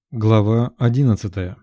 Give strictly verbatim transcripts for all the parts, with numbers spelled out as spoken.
Глава одиннадцатая.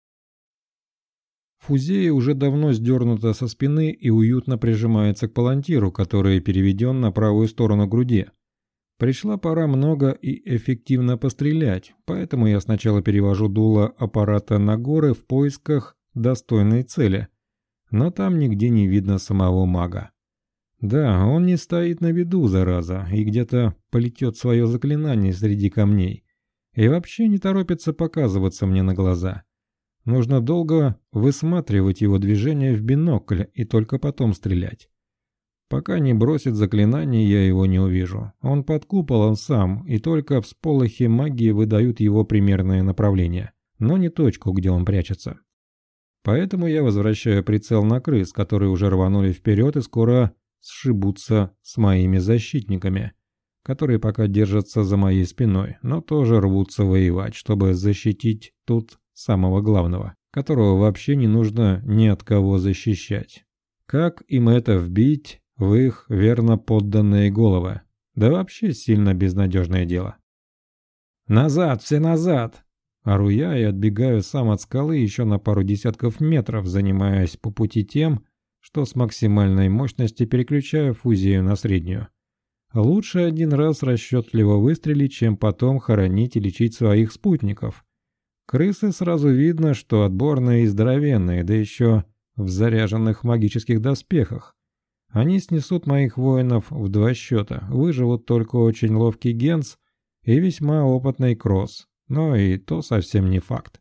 Фузея уже давно сдернута со спины и уютно прижимается к палантиру, который переведен на правую сторону груди. Пришла пора много и эффективно пострелять, поэтому я сначала перевожу дуло аппарата на горы в поисках достойной цели. Но там нигде не видно самого мага. Да, он не стоит на виду, зараза, и где-то полетет свое заклинание среди камней. И вообще не торопится показываться мне на глаза. Нужно долго высматривать его движение в бинокль и только потом стрелять. Пока не бросит заклинание, я его не увижу. Он под куполом сам, и только всполохи магии выдают его примерное направление, но не точку, где он прячется. Поэтому я возвращаю прицел на крыс, которые уже рванули вперед и скоро сшибутся с моими защитниками, которые пока держатся за моей спиной, но тоже рвутся воевать, чтобы защитить тут самого главного, которого вообще не нужно ни от кого защищать. Как им это вбить в их верно подданные головы? Да вообще сильно безнадежное дело. «Назад, все назад!» Ору я и отбегаю сам от скалы еще на пару десятков метров, занимаясь по пути тем, что с максимальной мощности переключаю фузею на среднюю. Лучше один раз расчетливо выстрелить, чем потом хоронить и лечить своих спутников. Крысы сразу видно, что отборные и здоровенные, да еще в заряженных магических доспехах. Они снесут моих воинов в два счета, выживут только очень ловкий Генс и весьма опытный Кросс, но и то совсем не факт.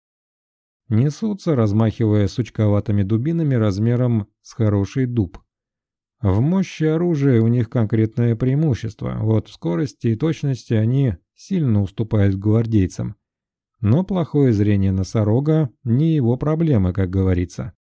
Несутся, размахивая сучковатыми дубинами размером с хороший дуб. В мощи оружия у них конкретное преимущество, вот в скорости и точности они сильно уступают гвардейцам. Но плохое зрение носорога не его проблема, как говорится.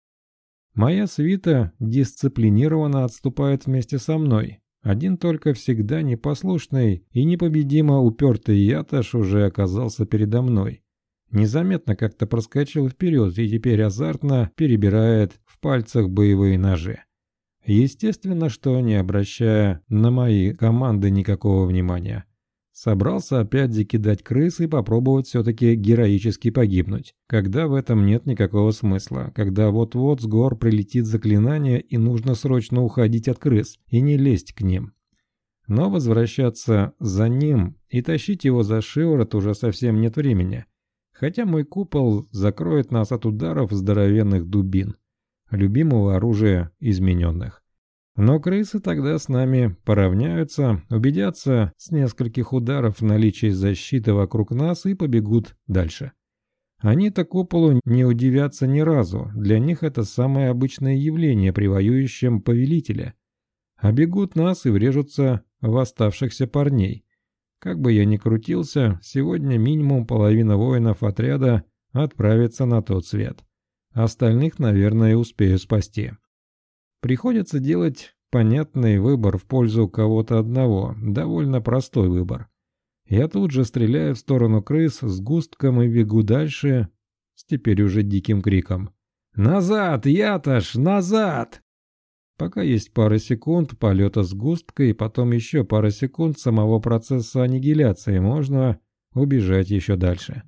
Моя свита дисциплинированно отступает вместе со мной. Один только всегда непослушный и непобедимо упертый Яташ уже оказался передо мной. Незаметно как-то проскочил вперед и теперь азартно перебирает в пальцах боевые ножи. Естественно, что не обращая на мои команды никакого внимания. Собрался опять закидать крыс и попробовать все-таки героически погибнуть, когда в этом нет никакого смысла, когда вот-вот с гор прилетит заклинание и нужно срочно уходить от крыс и не лезть к ним. Но возвращаться за ним и тащить его за шиворот уже совсем нет времени, хотя мой купол закроет нас от ударов здоровенных дубин, любимого оружия измененных. Но крысы тогда с нами поравняются, убедятся с нескольких ударов в наличии защиты вокруг нас и побегут дальше. Они-то куполу не удивятся ни разу, для них это самое обычное явление при воюющем повелителе. А бегут нас и врежутся в оставшихся парней. Как бы я ни крутился, сегодня минимум половина воинов отряда отправится на тот свет. Остальных, наверное, успею спасти. Приходится делать понятный выбор в пользу кого-то одного, довольно простой выбор. Я тут же стреляю в сторону крыс с густком и бегу дальше с теперь уже диким криком. «Назад, Яташ, назад!» Пока есть пара секунд полета с густкой и потом еще пара секунд самого процесса аннигиляции, можно убежать еще дальше.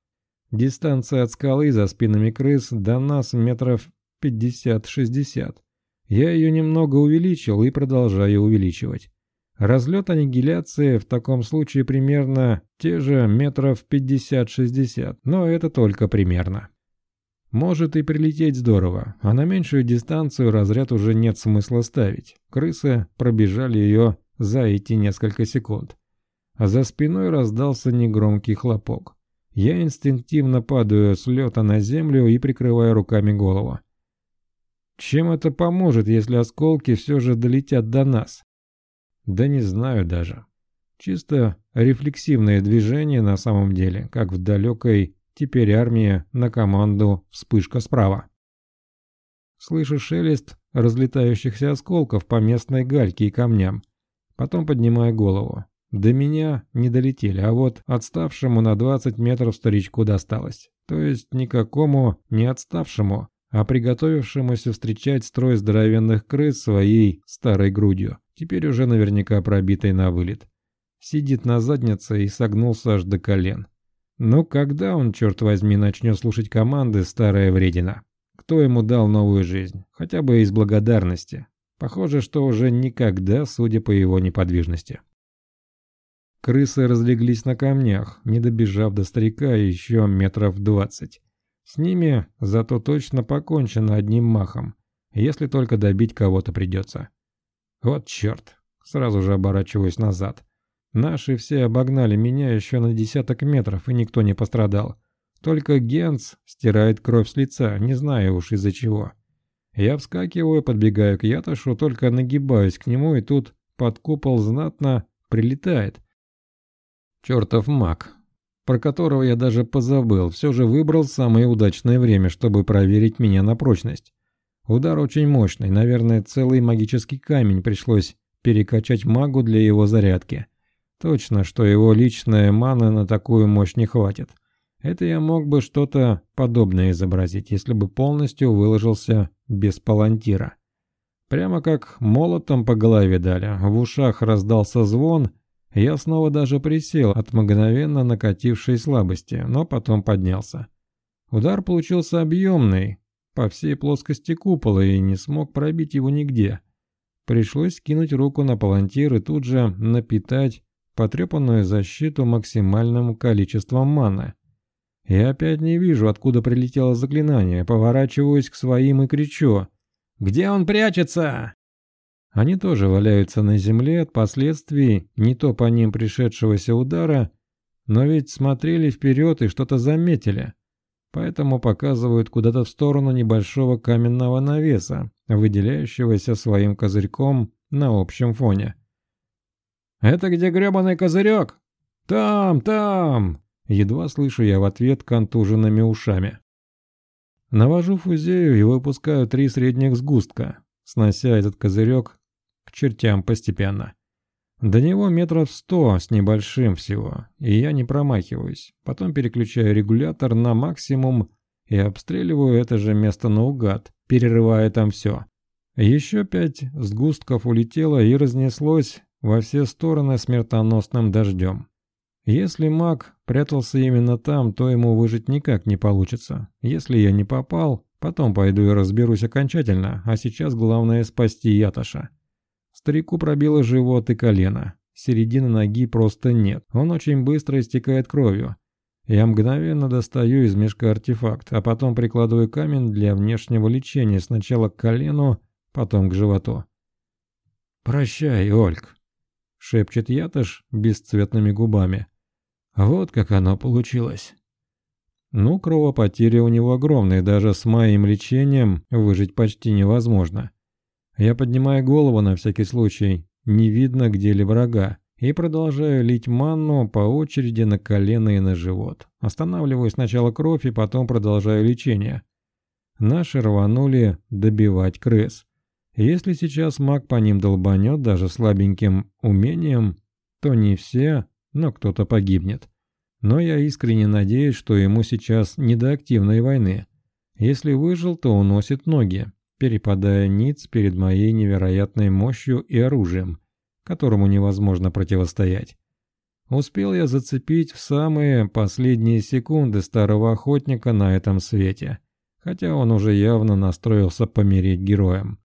Дистанция от скалы за спинами крыс до нас метров пятьдесят-шестьдесят. Я ее немного увеличил и продолжаю увеличивать. Разлет аннигиляции в таком случае примерно те же метров пятьдесят-шестьдесят, но это только примерно. Может и прилететь здорово, а на меньшую дистанцию разряд уже нет смысла ставить. Крысы пробежали ее за эти несколько секунд. А за спиной раздался негромкий хлопок. Я инстинктивно падаю с лета на землю и прикрываю руками голову. Чем это поможет, если осколки все же долетят до нас? Да не знаю даже. Чисто рефлексивное движение на самом деле, как в далекой теперь армии на команду «Вспышка справа». Слышу шелест разлетающихся осколков по местной гальке и камням. Потом поднимаю голову. До меня не долетели, а вот отставшему на двадцать метров старичку досталось. То есть никакому не отставшему, а приготовившемуся встречать строй здоровенных крыс своей старой грудью, теперь уже наверняка пробитой на вылет. Сидит на заднице и согнулся аж до колен. Ну когда он, черт возьми, начнет слушать команды, старая вредина? Кто ему дал новую жизнь? Хотя бы из благодарности. Похоже, что уже никогда, судя по его неподвижности. Крысы разлеглись на камнях, не добежав до старика еще метров двадцать. С ними зато точно покончено одним махом, если только добить кого-то придется. Вот черт, сразу же оборачиваюсь назад. Наши все обогнали меня еще на десяток метров, и никто не пострадал. Только Генц стирает кровь с лица, не знаю уж из-за чего. Я вскакиваю, подбегаю к Ятошу, только нагибаюсь к нему, и тут под купол знатно прилетает. Чертов маг, про которого я даже позабыл, все же выбрал самое удачное время, чтобы проверить меня на прочность. Удар очень мощный, наверное, целый магический камень пришлось перекачать магу для его зарядки. Точно, что его личная мана на такую мощь не хватит. Это я мог бы что-то подобное изобразить, если бы полностью выложился без палантира. Прямо как молотом по голове дали, в ушах раздался звон, я снова даже присел от мгновенно накатившей слабости, но потом поднялся. Удар получился объемный, по всей плоскости купола, и не смог пробить его нигде. Пришлось скинуть руку на палантир и тут же напитать потрепанную защиту максимальным количеством маны. Я опять не вижу, откуда прилетело заклинание, поворачиваюсь к своим и кричу: «Где он прячется?» Они тоже валяются на земле от последствий не то по ним пришедшегося удара, но ведь смотрели вперед и что-то заметили, поэтому показывают куда-то в сторону небольшого каменного навеса, выделяющегося своим козырьком на общем фоне. «Это где гребаный козырек?» «Там, там!» Едва слышу я в ответ контуженными ушами. Навожу фузею и выпускаю три средних сгустка, снося этот козырек к чертям постепенно. До него метров сто с небольшим всего, и я не промахиваюсь. Потом переключаю регулятор на максимум и обстреливаю это же место наугад, перерывая там все. Еще пять сгустков улетело и разнеслось во все стороны смертоносным дождем. Если маг прятался именно там, то ему выжить никак не получится. Если я не попал, потом пойду и разберусь окончательно, а сейчас главное спасти Ятоша. Старику пробило живот и колено. Середины ноги просто нет, он очень быстро истекает кровью. Я мгновенно достаю из мешка артефакт, а потом прикладываю камень для внешнего лечения сначала к колену, потом к животу. «Прощай, Ольг», — шепчет Ятош бесцветными губами. Вот как оно получилось. Ну, кровопотери у него огромные, даже с моим лечением выжить почти невозможно. Я поднимаю голову на всякий случай, не видно где ли врага, и продолжаю лить манну по очереди на колено и на живот. Останавливаю сначала кровь и потом продолжаю лечение. Наши рванули добивать крыс. Если сейчас маг по ним долбанет даже слабеньким умением, то не все, но кто-то погибнет. Но я искренне надеюсь, что ему сейчас не до активной войны. Если выжил, то уносит ноги, перепадая ниц перед моей невероятной мощью и оружием, которому невозможно противостоять. Успел я зацепить в самые последние секунды старого охотника на этом свете, хотя он уже явно настроился помереть героем.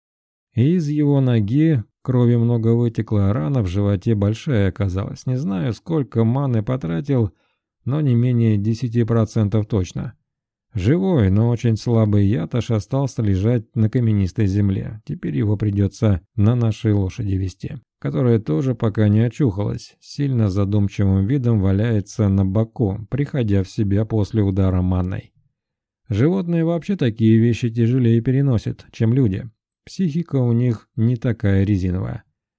И из его ноги крови много вытекло, а рана в животе большая оказалась. Не знаю, сколько маны потратил, но не менее десяти процентов точно. Живой, но очень слабый Ятош остался лежать на каменистой земле. Теперь его придется на нашей лошади везти, которая тоже пока не очухалась, сильно задумчивым видом валяется на боку, приходя в себя после удара манной. Животные вообще такие вещи тяжелее переносят, чем люди. Психика у них не такая резиновая.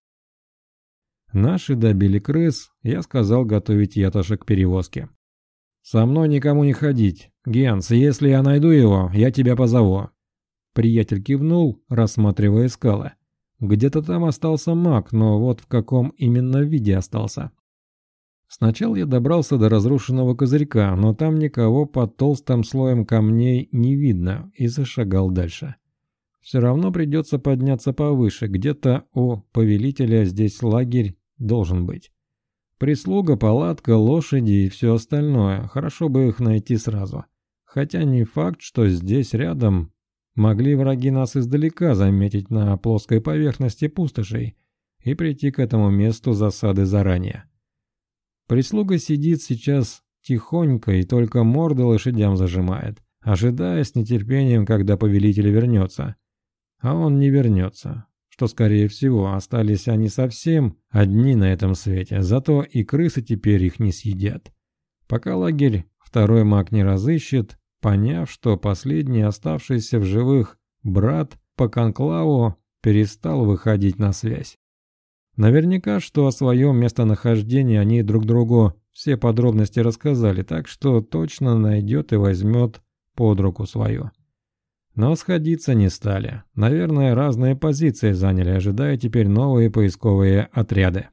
Наши добили крыс, я сказал готовить Ятоша к перевозке. «Со мной никому не ходить. Генс, если я найду его, я тебя позову». Приятель кивнул, рассматривая скалы. Где-то там остался маг, но вот в каком именно виде остался. Сначала я добрался до разрушенного козырька, но там никого под толстым слоем камней не видно, и зашагал дальше. Все равно придется подняться повыше, где-то у повелителя здесь лагерь должен быть. Прислуга, палатка, лошади и все остальное. Хорошо бы их найти сразу. Хотя не факт, что здесь рядом могли враги нас издалека заметить на плоской поверхности пустошей и прийти к этому месту засады заранее. Прислуга сидит сейчас тихонько и только морды лошадям зажимает, ожидая с нетерпением, когда повелитель вернется. А он не вернется, что, скорее всего, остались они совсем одни на этом свете, зато и крысы теперь их не съедят. Пока лагерь второй маг не разыщет, поняв, что последний оставшийся в живых брат по конклаву перестал выходить на связь. Наверняка, что о своем местонахождении они друг другу все подробности рассказали, так что точно найдет и возьмет под руку свою. Но сходиться не стали. Наверное, разные позиции заняли, ожидая теперь новые поисковые отряды.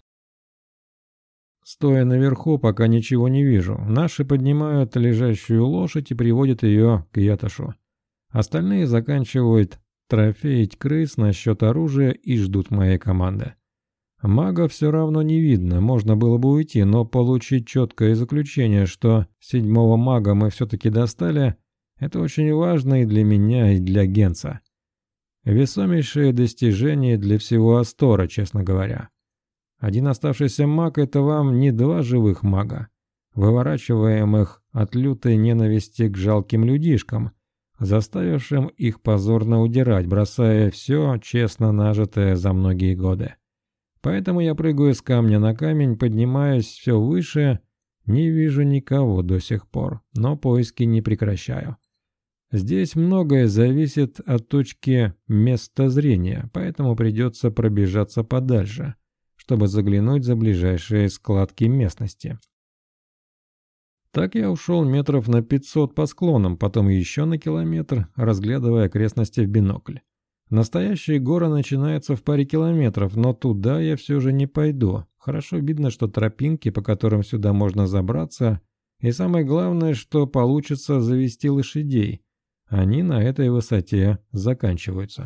Стоя наверху, пока ничего не вижу. Наши поднимают лежащую лошадь и приводят ее к Ятошу. Остальные заканчивают трофеить крыс насчет оружия и ждут моей команды. Мага все равно не видно, можно было бы уйти, но получить четкое заключение, что седьмого мага мы все-таки достали, это очень важно и для меня, и для Генца. Весомейшее достижение для всего Астора, честно говоря. Один оставшийся маг — это вам не два живых мага, выворачиваемых от лютой ненависти к жалким людишкам, заставившим их позорно удирать, бросая все честно нажитое за многие годы. Поэтому я прыгаю с камня на камень, поднимаюсь все выше, не вижу никого до сих пор, но поиски не прекращаю. Здесь многое зависит от точки места зрения, поэтому придется пробежаться подальше, чтобы заглянуть за ближайшие складки местности. Так я ушел метров на пятьсот по склонам, потом еще на километр, разглядывая окрестности в бинокль. Настоящие горы начинаются в паре километров, но туда я все же не пойду. Хорошо видно, что тропинки, по которым сюда можно забраться, и самое главное, что получится завести лошадей. Они на этой высоте заканчиваются.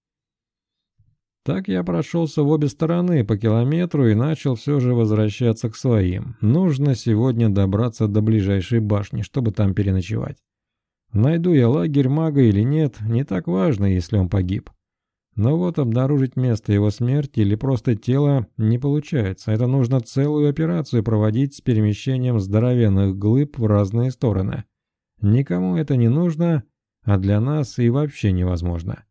Так я прошелся в обе стороны по километру и начал все же возвращаться к своим. Нужно сегодня добраться до ближайшей башни, чтобы там переночевать. Найду я лагерь мага или нет, не так важно, если он погиб. Но вот обнаружить место его смерти или просто тело не получается. Это нужно целую операцию проводить с перемещением здоровенных глыб в разные стороны. Никому это не нужно, а для нас и вообще невозможно.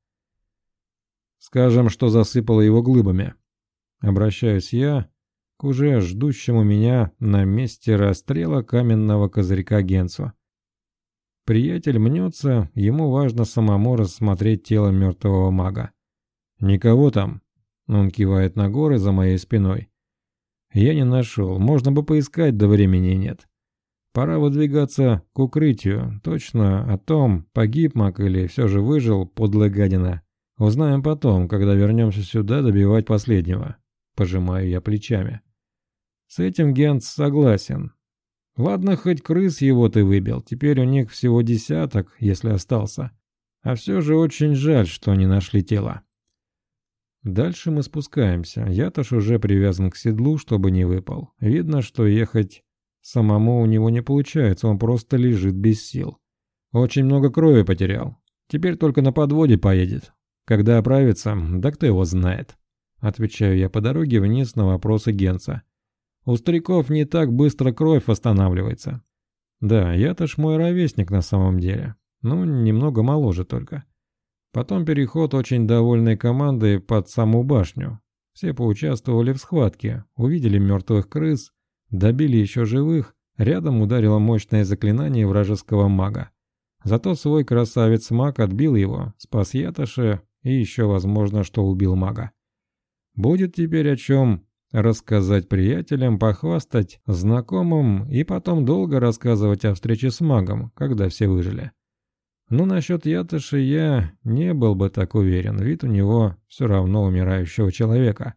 Скажем, что засыпало его глыбами. Обращаюсь я к уже ждущему меня на месте расстрела каменного козырька Генцу. Приятель мнется, ему важно самому рассмотреть тело мертвого мага. «Никого там?» — он кивает на горы за моей спиной. «Я не нашел, можно бы поискать, да времени нет. Пора выдвигаться к укрытию. Точно о том, погиб маг или все же выжил, подлая гадина. Узнаем потом, когда вернемся сюда добивать последнего». Пожимаю я плечами. С этим Генц согласен. Ладно, хоть крыс его ты выбил, теперь у них всего десяток, если остался. А все же очень жаль, что не нашли тело. Дальше мы спускаемся. Я-то уже привязан к седлу, чтобы не выпал. Видно, что ехать самому у него не получается, он просто лежит без сил. Очень много крови потерял. Теперь только на подводе поедет. Когда оправится, да кто его знает. Отвечаю я по дороге вниз на вопросы Генца. У стариков не так быстро кровь восстанавливается. Да, я-то ж мой ровесник на самом деле. Ну, немного моложе только. Потом переход очень довольной командой под саму башню. Все поучаствовали в схватке, увидели мертвых крыс, добили еще живых, рядом ударило мощное заклинание вражеского мага. Зато свой красавец-маг отбил его, спас Ятоша и еще возможно, что убил мага. Будет теперь о чем рассказать приятелям, похвастать знакомым и потом долго рассказывать о встрече с магом, когда все выжили. Но насчет Ятоши я не был бы так уверен, вид у него все равно умирающего человека.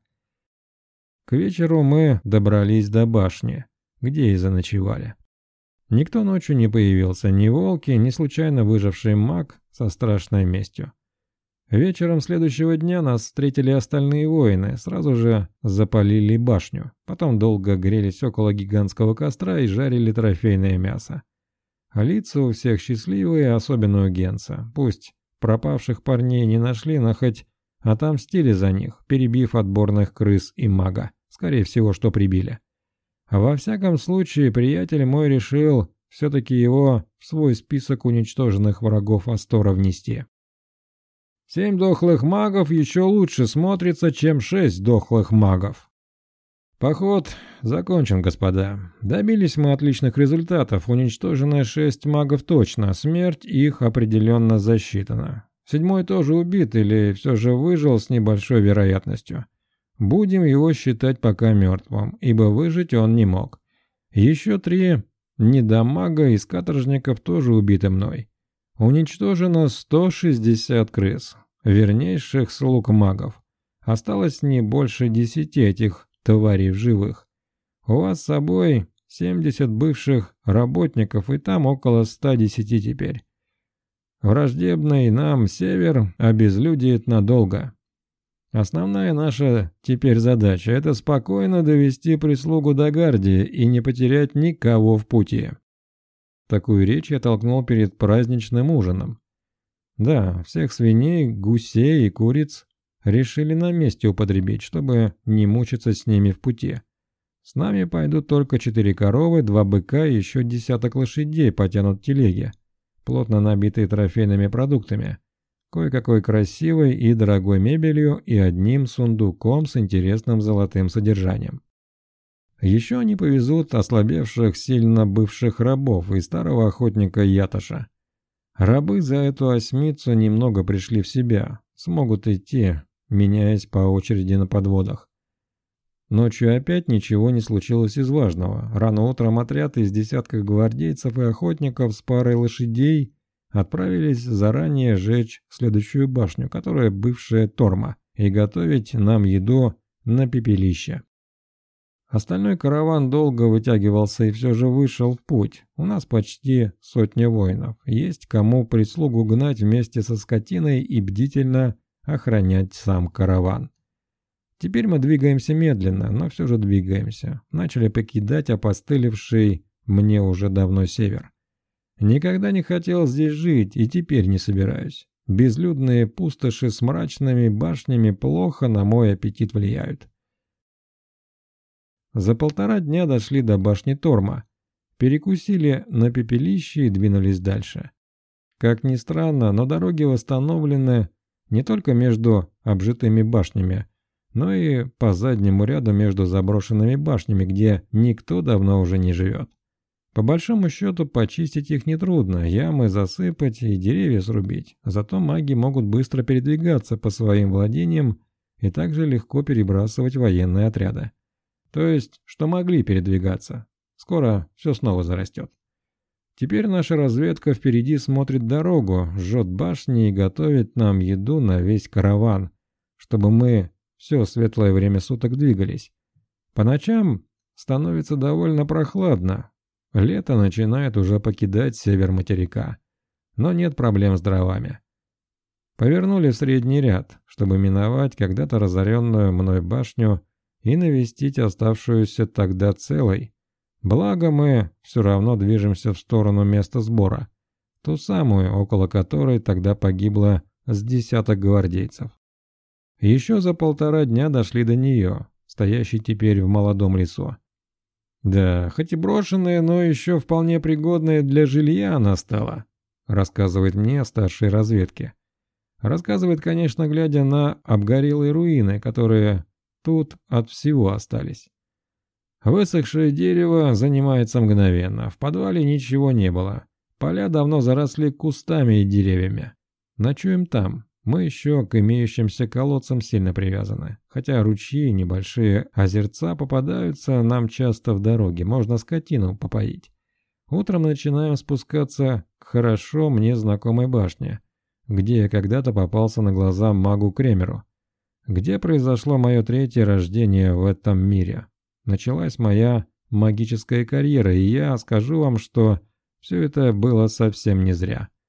К вечеру мы добрались до башни, где и заночевали. Никто ночью не появился, ни волки, ни случайно выживший маг со страшной местью. Вечером следующего дня нас встретили остальные воины, сразу же запалили башню. Потом долго грелись около гигантского костра и жарили трофейное мясо. Лица у всех счастливые, особенно у Генца. Пусть пропавших парней не нашли, но хоть отомстили за них, перебив отборных крыс и мага. Скорее всего, что прибили. А во всяком случае, приятель мой решил все-таки его в свой список уничтоженных врагов Астора внести. Семь дохлых магов еще лучше смотрится, чем шесть дохлых магов. Поход закончен, господа. Добились мы отличных результатов. Уничтожено шесть магов точно, смерть их определенно засчитана. Седьмой тоже убит или все же выжил с небольшой вероятностью. Будем его считать пока мертвым, ибо выжить он не мог. Еще три недомага из каторжников тоже убиты мной. Уничтожено сто шестьдесят крыс, вернейших слуг магов. Осталось не больше десяти этих тварей в живых. У вас с собой семьдесят бывших работников, и там около ста десяти теперь. Враждебный нам север обезлюдит надолго. Основная наша теперь задача – это спокойно довести прислугу до Гардии и не потерять никого в пути. Такую речь я толкнул перед праздничным ужином. Да, всех свиней, гусей и куриц решили на месте употребить, чтобы не мучиться с ними в пути. С нами пойдут только четыре коровы, два быка и еще десяток лошадей потянут телеги, плотно набитые трофейными продуктами, кое-какой красивой и дорогой мебелью и одним сундуком с интересным золотым содержанием. Еще они повезут ослабевших сильно бывших рабов и старого охотника Ятоша. Рабы за эту осьмицу немного пришли в себя, смогут идти, меняясь по очереди на подводах. Ночью опять ничего не случилось из важного. Рано утром отряд из десятка гвардейцев и охотников с парой лошадей отправились заранее жечь следующую башню, которая бывшая Торма, и готовить нам еду на пепелище. Остальной караван долго вытягивался и все же вышел в путь. У нас почти сотня воинов. Есть кому прислугу гнать вместе со скотиной и бдительно охранять сам караван. Теперь мы двигаемся медленно, но все же двигаемся. Начали покидать опостылевший мне уже давно север. Никогда не хотел здесь жить и теперь не собираюсь. Безлюдные пустоши с мрачными башнями плохо на мой аппетит влияют. За полтора дня дошли до башни Торма, перекусили на пепелище и двинулись дальше. Как ни странно, но дороги восстановлены не только между обжитыми башнями, но и по заднему ряду между заброшенными башнями, где никто давно уже не живет. По большому счету, почистить их нетрудно, ямы засыпать и деревья срубить, зато маги могут быстро передвигаться по своим владениям и также легко перебрасывать военные отряды. То есть, что могли передвигаться. Скоро все снова зарастет. Теперь наша разведка впереди смотрит дорогу, жжет башни и готовит нам еду на весь караван, чтобы мы все светлое время суток двигались. По ночам становится довольно прохладно. Лето начинает уже покидать север материка. Но нет проблем с дровами. Повернули в средний ряд, чтобы миновать когда-то разоренную мной башню и навестить оставшуюся тогда целой. Благо мы все равно движемся в сторону места сбора, ту самую, около которой тогда погибло с десяток гвардейцев. Еще за полтора дня дошли до нее, стоящей теперь в молодом лесу. Да, хоть и брошенная, но еще вполне пригодная для жилья она стала, рассказывает мне старший разведки. Рассказывает, конечно, глядя на обгорелые руины, которые тут от всего остались. Высохшее дерево занимается мгновенно. В подвале ничего не было. Поля давно заросли кустами и деревьями. Ночуем там. Мы еще к имеющимся колодцам сильно привязаны. Хотя ручьи, небольшие озерца попадаются нам часто в дороге. Можно скотину попоить. Утром начинаем спускаться к хорошо мне знакомой башне, где я когда-то попался на глаза магу Кремеру. Где произошло мое третье рождение в этом мире. Началась моя магическая карьера, и я скажу вам, что все это было совсем не зря.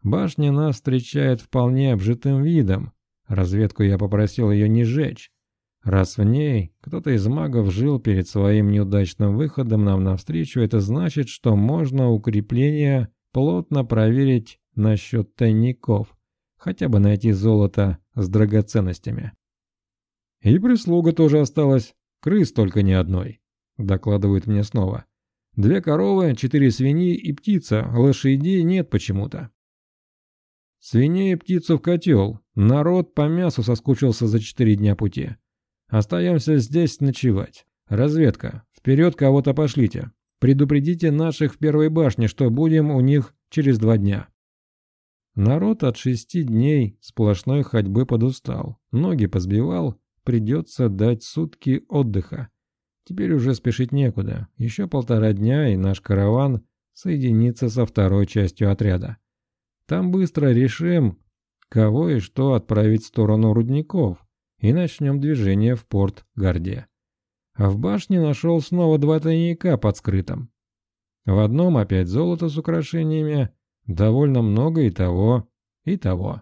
Башня нас встречает вполне обжитым видом. Разведку я попросил ее не жечь. Раз в ней кто-то из магов жил перед своим неудачным выходом нам навстречу, это значит, что можно укрепление плотно проверить насчет тайников, хотя бы найти золото с драгоценностями. И прислуга тоже осталась, крыс только ни одной, докладывают мне снова. Две коровы, четыре свиньи и птица, лошадей нет почему-то. Свиней и птицу в котел, народ по мясу соскучился за четыре дня пути. Остаемся здесь ночевать. Разведка, вперед кого-то пошлите. Предупредите наших в первой башне, что будем у них через два дня. Народ от шести дней сплошной ходьбы подустал, ноги позбивал, придется дать сутки отдыха. Теперь уже спешить некуда, еще полтора дня и наш караван соединится со второй частью отряда. Там быстро решим, кого и что отправить в сторону рудников, и начнем движение в порт Гарде. А в башне нашел снова два тайника под скрытым. В одном опять золото с украшениями, довольно много и того, и того.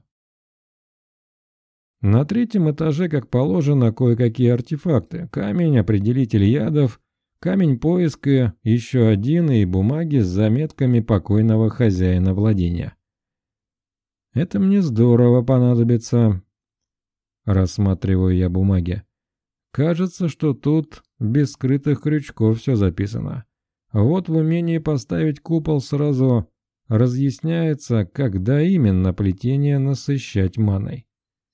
На третьем этаже, как положено, кое-какие артефакты. Камень, определитель ядов, камень поиска, еще один и бумаги с заметками покойного хозяина владения. Это мне здорово понадобится. Рассматриваю я бумаги. Кажется, что тут без скрытых крючков все записано. Вот в умении поставить купол сразу разъясняется, когда именно плетение насыщать маной.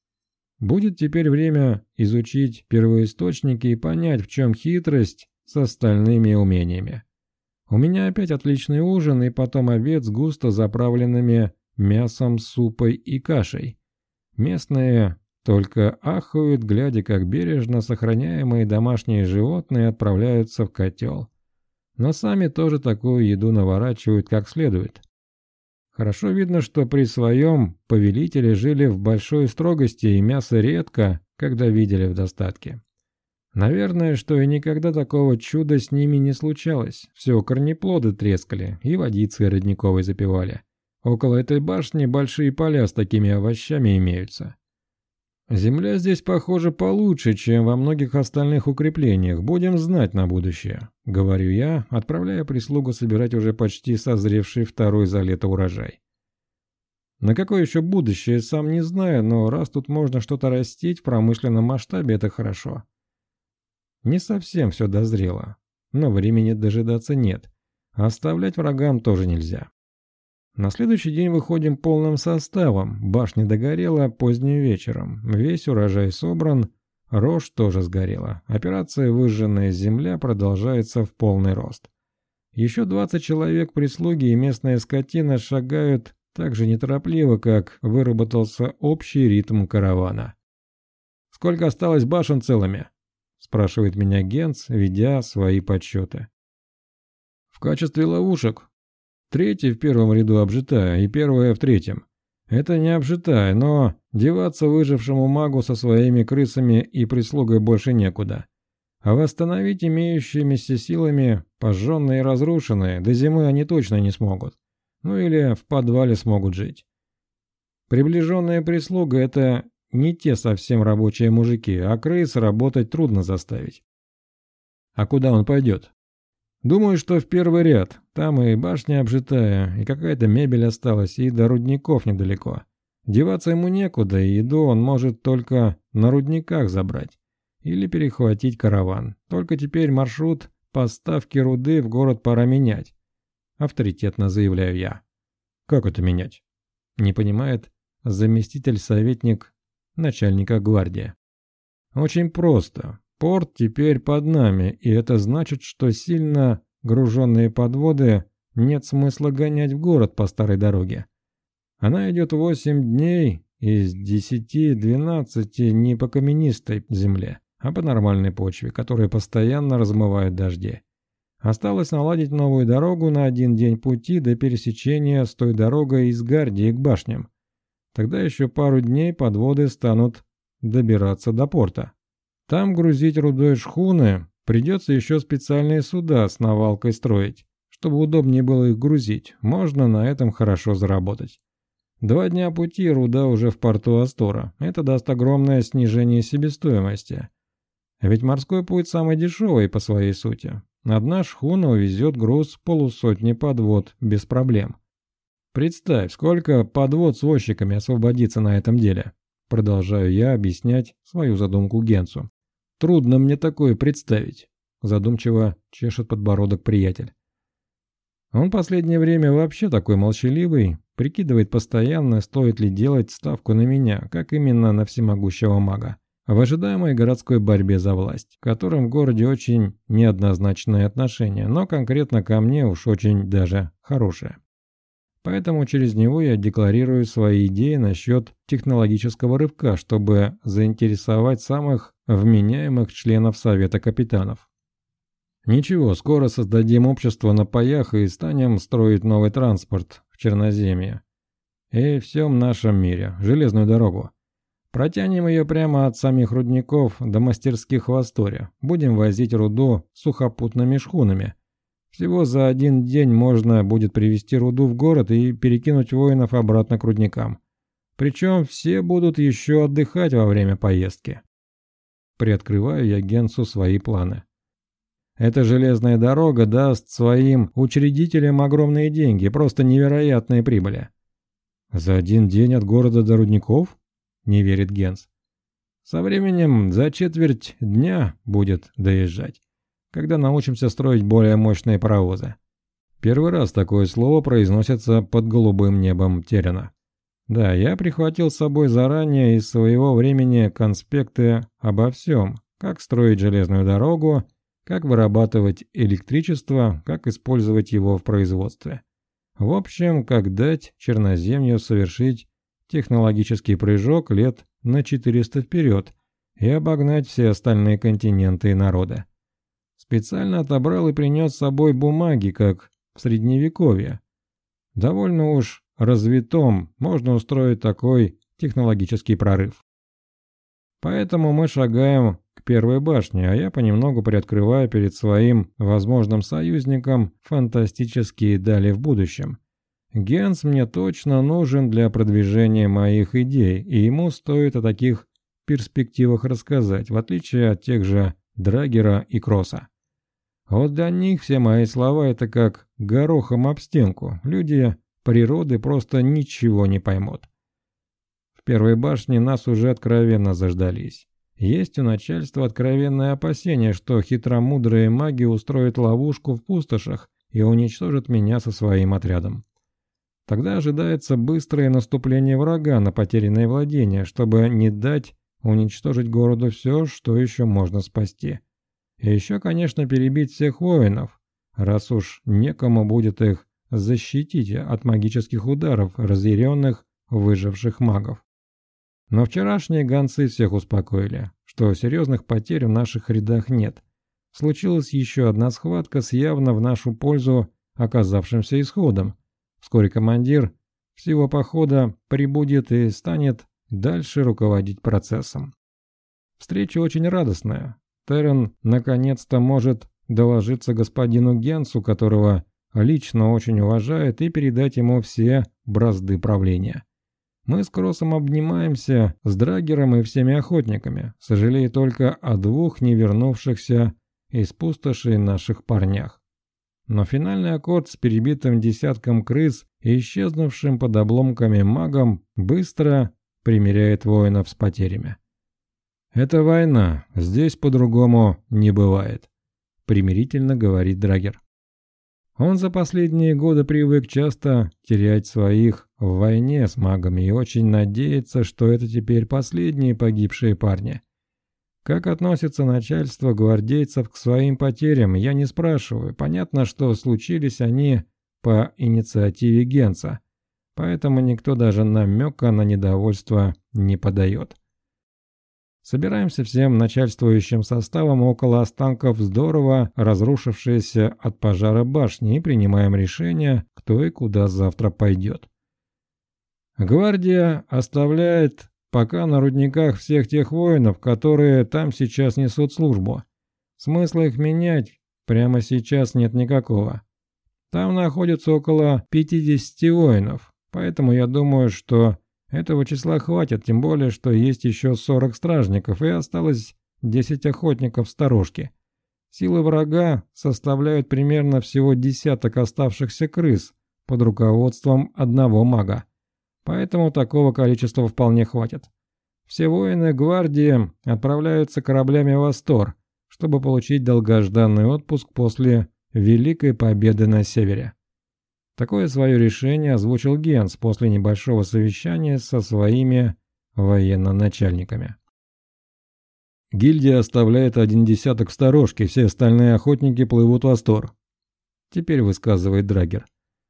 Будет теперь время изучить первоисточники и понять, в чем хитрость с остальными умениями. У меня опять отличный ужин и потом обед с густо заправленными мясом, супой и кашей. Местные только ахают, глядя, как бережно сохраняемые домашние животные отправляются в котел. Но сами тоже такую еду наворачивают как следует. Хорошо видно, что при своем повелителе жили в большой строгости и мясо редко, когда видели в достатке. Наверное, что и никогда такого чуда с ними не случалось. Все корнеплоды трескали и водицей родниковой запивали. Около этой башни большие поля с такими овощами имеются. Земля здесь, похоже, получше, чем во многих остальных укреплениях. Будем знать на будущее, говорю я, отправляя прислугу собирать уже почти созревший второй за лето урожай. На какое еще будущее, сам не знаю, но раз тут можно что-то растить в промышленном масштабе, это хорошо. Не совсем все дозрело, но времени дожидаться нет. Оставлять врагам тоже нельзя. На следующий день выходим полным составом, башня догорела поздним вечером, весь урожай собран, рожь тоже сгорела. Операция «Выжженная земля» продолжается в полный рост. Еще двадцать человек прислуги и местная скотина шагают так же неторопливо, как выработался общий ритм каравана. «Сколько осталось башен целыми?» – спрашивает меня Генц, ведя свои подсчеты. «В качестве ловушек. Третья в первом ряду обжитая и первая в третьем. Это не обжитая, но деваться выжившему магу со своими крысами и прислугой больше некуда. А восстановить имеющимися силами пожженные и разрушенные до зимы они точно не смогут. Ну или в подвале смогут жить. Приближенная прислуга – это не те совсем рабочие мужики, а крыс работать трудно заставить. А куда он пойдет? Думаю, что в первый ряд. Там и башня обжитая, и какая-то мебель осталась, и до рудников недалеко. Деваться ему некуда, и еду он может только на рудниках забрать. Или перехватить караван. Только теперь маршрут поставки руды в город пора менять. Авторитетно заявляю я. Как это менять? Не понимает заместитель-советник начальника гвардии. Очень просто. Порт теперь под нами, и это значит, что сильно груженные подводы нет смысла гонять в город по старой дороге. Она идет восемь дней, из десяти-двенадцати не по каменистой земле, а по нормальной почве, которая постоянно размывает дожди. Осталось наладить новую дорогу на один день пути до пересечения с той дорогой из Гардии к башням. Тогда еще пару дней подводы станут добираться до порта. Там грузить рудой шхуны, придется еще специальные суда с навалкой строить, чтобы удобнее было их грузить, можно на этом хорошо заработать. Два дня пути, руда уже в порту Астора. Это даст огромное снижение себестоимости. Ведь морской путь самый дешевый по своей сути. Одна шхуна увезет груз полусотни подвод без проблем. Представь, сколько подвод с возчиками освободится на этом деле. Продолжаю я объяснять свою задумку Генсу. Трудно мне такое представить. Задумчиво чешет подбородок приятель. Он последнее время вообще такой молчаливый, прикидывает постоянно, стоит ли делать ставку на меня, как именно на всемогущего мага, в ожидаемой городской борьбе за власть, в котором в городе очень неоднозначное отношение, но конкретно ко мне уж очень даже хорошее. Поэтому через него я декларирую свои идеи насчет технологического рывка, чтобы заинтересовать самых вменяемых членов Совета капитанов. Ничего, скоро создадим общество на паях и станем строить новый транспорт в Черноземье. И всем нашем мире, железную дорогу. Протянем ее прямо от самих рудников до мастерских в Асторе. Будем возить руду сухопутными шхунами. Всего за один день можно будет привезти руду в город и перекинуть воинов обратно к рудникам. Причем все будут еще отдыхать во время поездки. Приоткрываю я Генсу свои планы. Эта железная дорога даст своим учредителям огромные деньги, просто невероятные прибыли. За один день от города до рудников? Не верит Генс. Со временем за четверть дня будет доезжать, когда научимся строить более мощные паровозы. Первый раз такое слово произносится под голубым небом Терена. Да, я прихватил с собой заранее из своего времени конспекты обо всем, как строить железную дорогу, как вырабатывать электричество, как использовать его в производстве. В общем, как дать Черноземью совершить технологический прыжок лет на четыреста вперед и обогнать все остальные континенты и народы. Специально отобрал и принес с собой бумаги, как в Средневековье. Довольно уж развитом можно устроить такой технологический прорыв. Поэтому мы шагаем к первой башне, а я понемногу приоткрываю перед своим возможным союзником фантастические дали в будущем. Генс мне точно нужен для продвижения моих идей, и ему стоит о таких перспективах рассказать, в отличие от тех же Драгера и Кросса. Вот для них все мои слова — это как горохом об стенку, люди природы просто ничего не поймут. В первой башне нас уже откровенно заждались. Есть у начальства откровенное опасение, что хитромудрые маги устроят ловушку в пустошах и уничтожат меня со своим отрядом. Тогда ожидается быстрое наступление врага на потерянное владение, чтобы не дать уничтожить городу все, что еще можно спасти. И еще, конечно, перебить всех воинов, раз уж некому будет их защитить от магических ударов разъяренных выживших магов. Но вчерашние гонцы всех успокоили, что серьезных потерь в наших рядах нет. Случилась еще одна схватка с явно в нашу пользу оказавшимся исходом. Вскоре командир всего похода прибудет и станет дальше руководить процессом. Встреча очень радостная. Террен наконец-то может доложиться господину Генсу, которого лично очень уважает, и передать ему все бразды правления. Мы с Кроссом обнимаемся с Драгером и всеми охотниками, сожалея только о двух не вернувшихся из пустоши наших парнях. Но финальный аккорд с перебитым десятком крыс и исчезнувшим под обломками магом быстро примиряет воинов с потерями. «Это война, здесь по-другому не бывает», — примирительно говорит Драгер. Он за последние годы привык часто терять своих в войне с магами и очень надеется, что это теперь последние погибшие парни. Как относится начальство гвардейцев к своим потерям, я не спрашиваю. Понятно, что случились они по инициативе Генса, поэтому никто даже намека на недовольство не подает. Собираемся всем начальствующим составом около останков здорово разрушившейся от пожара башни и принимаем решение, кто и куда завтра пойдет. Гвардия оставляет пока на рудниках всех тех воинов, которые там сейчас несут службу. Смысла их менять прямо сейчас нет никакого. Там находится около пятидесяти воинов, Поэтому я думаю, что этого числа хватит, тем более, что есть еще сорок стражников и осталось десять охотников сторожки. Силы врага составляют примерно всего десяток оставшихся крыс под руководством одного мага. Поэтому такого количества вполне хватит. Все воины гвардии отправляются кораблями в Астор, чтобы получить долгожданный отпуск после Великой Победы на севере. Такое свое решение озвучил Генс после небольшого совещания со своими военно-начальниками. Гильдия оставляет один десяток в сторожке, все остальные охотники плывут в Астор. Теперь высказывает Драгер.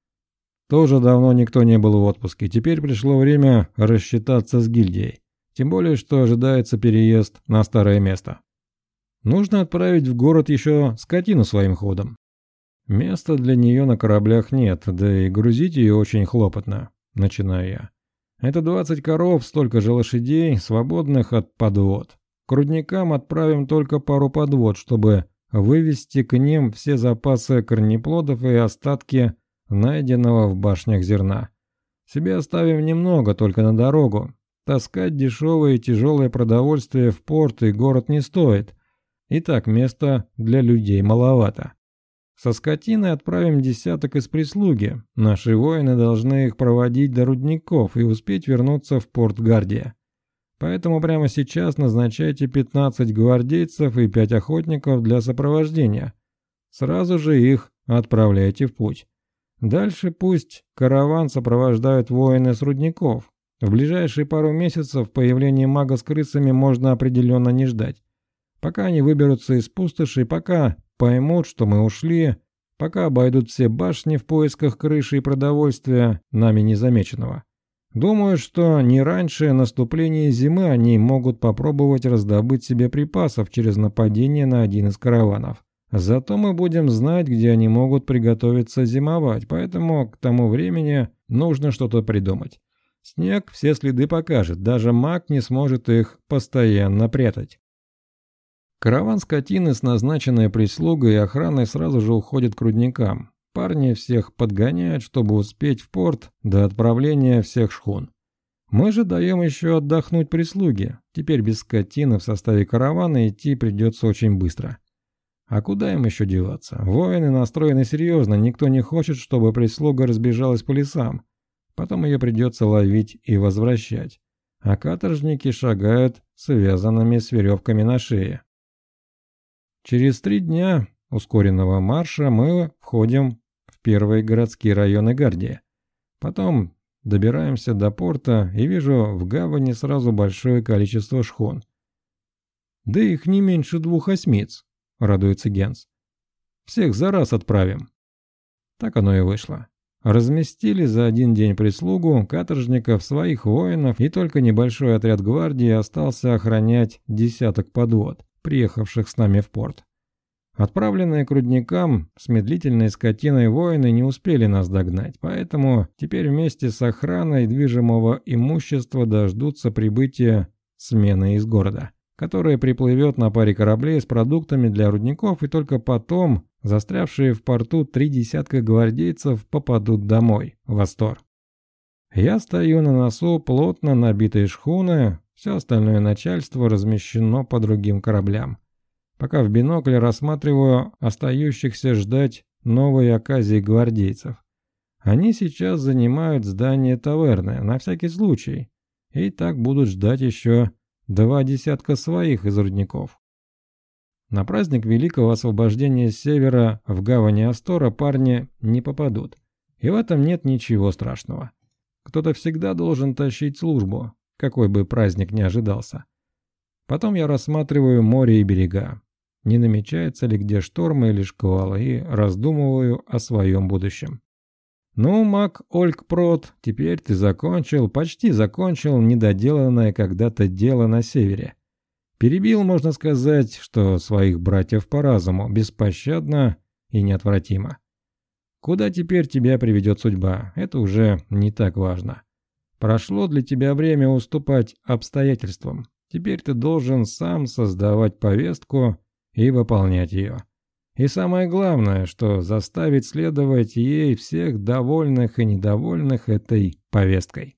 Тоже давно никто не был в отпуске, теперь пришло время рассчитаться с гильдией. Тем более, что ожидается переезд на старое место. Нужно отправить в город еще скотину своим ходом. Места для нее на кораблях нет, да и грузить ее очень хлопотно, начинаю я. Это двадцать коров, столько же лошадей, свободных от подвод. К рудникам отправим только пару подвод, чтобы вывести к ним все запасы корнеплодов и остатки найденного в башнях зерна. Себе оставим немного, только на дорогу. Таскать дешевое и тяжелое продовольствие в порт и город не стоит. И так места для людей маловато. Со скотиной отправим десяток из прислуги. Наши воины должны их проводить до рудников и успеть вернуться в порт Гардия. Поэтому прямо сейчас назначайте пятнадцать гвардейцев и пять охотников для сопровождения. Сразу же их отправляйте в путь. Дальше пусть караван сопровождают воины с рудников. В ближайшие пару месяцев появления мага с крысами можно определенно не ждать. Пока они выберутся из пустоши, пока поймут, что мы ушли, пока обойдут все башни в поисках крыши и продовольствия, нами незамеченного. Думаю, что не раньше наступления зимы они могут попробовать раздобыть себе припасов через нападение на один из караванов. Зато мы будем знать, где они могут приготовиться зимовать, поэтому к тому времени нужно что-то придумать. Снег все следы покажет, даже маг не сможет их постоянно прятать. Караван скотины с назначенной прислугой и охраной сразу же уходит к рудникам. Парни всех подгоняют, чтобы успеть в порт до отправления всех шхун. Мы же даем еще отдохнуть прислуге. Теперь без скотины в составе каравана идти придется очень быстро. А куда им еще деваться? Воины настроены серьезно, никто не хочет, чтобы прислуга разбежалась по лесам. Потом ее придется ловить и возвращать. А каторжники шагают связанными с веревками на шее. Через три дня ускоренного марша мы входим в первые городские районы Гардии. Потом добираемся до порта и вижу в гавани сразу большое количество шхун. Да их не меньше двух осьмиц, радуется Генс. Всех за раз отправим. Так оно и вышло. Разместили за один день прислугу, каторжников, своих воинов, и только небольшой отряд гвардии остался охранять десяток подвод, приехавших с нами в порт. Отправленные к рудникам с медлительной скотиной воины не успели нас догнать, поэтому теперь вместе с охраной движимого имущества дождутся прибытия смены из города, которая приплывет на паре кораблей с продуктами для рудников, и только потом застрявшие в порту три десятка гвардейцев попадут домой, в Астор. Я стою на носу плотно набитой шхуны, все остальное начальство размещено по другим кораблям. Пока в бинокль рассматриваю остающихся ждать новой оказии гвардейцев. Они сейчас занимают здание таверны, на всякий случай, и так будут ждать еще два десятка своих из рудников. На праздник Великого Освобождения Севера в гавани Астора парни не попадут, и в этом нет ничего страшного. Кто-то всегда должен тащить службу, какой бы праздник ни ожидался. Потом я рассматриваю море и берега. Не намечается ли где штормы или шквалы, и раздумываю о своем будущем. Ну, маг Олькпрот, теперь ты закончил, почти закончил недоделанное когда-то дело на севере. Перебил, можно сказать, что своих братьев по разуму, беспощадно и неотвратимо. Куда теперь тебя приведет судьба, это уже не так важно. Прошло для тебя время уступать обстоятельствам. Теперь ты должен сам создавать повестку и выполнять ее. И самое главное, что заставить следовать ей всех довольных и недовольных этой повесткой.